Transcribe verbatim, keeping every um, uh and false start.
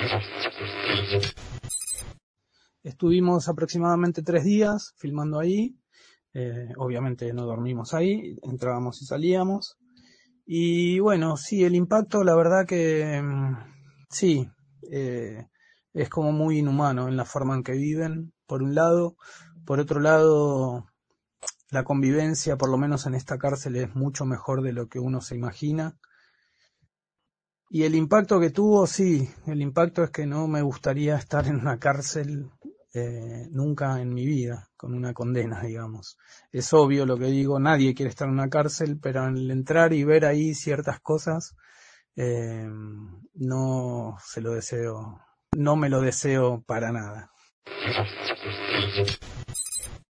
Estuvimos aproximadamente tres días filmando ahí, eh, obviamente no dormimos ahí, entrábamos y salíamos. Y bueno, sí, el impacto, la verdad que sí, eh, es como muy inhumano en la forma en que viven, por un lado. Por otro lado, la convivencia, por lo menos en esta cárcel, es mucho mejor de lo que uno se imagina. Y el impacto que tuvo, sí, el impacto es que no me gustaría estar en una cárcel eh, nunca en mi vida, con una condena, digamos. Es obvio lo que digo, nadie quiere estar en una cárcel, pero al entrar y ver ahí ciertas cosas, eh, no se lo deseo, no me lo deseo para nada.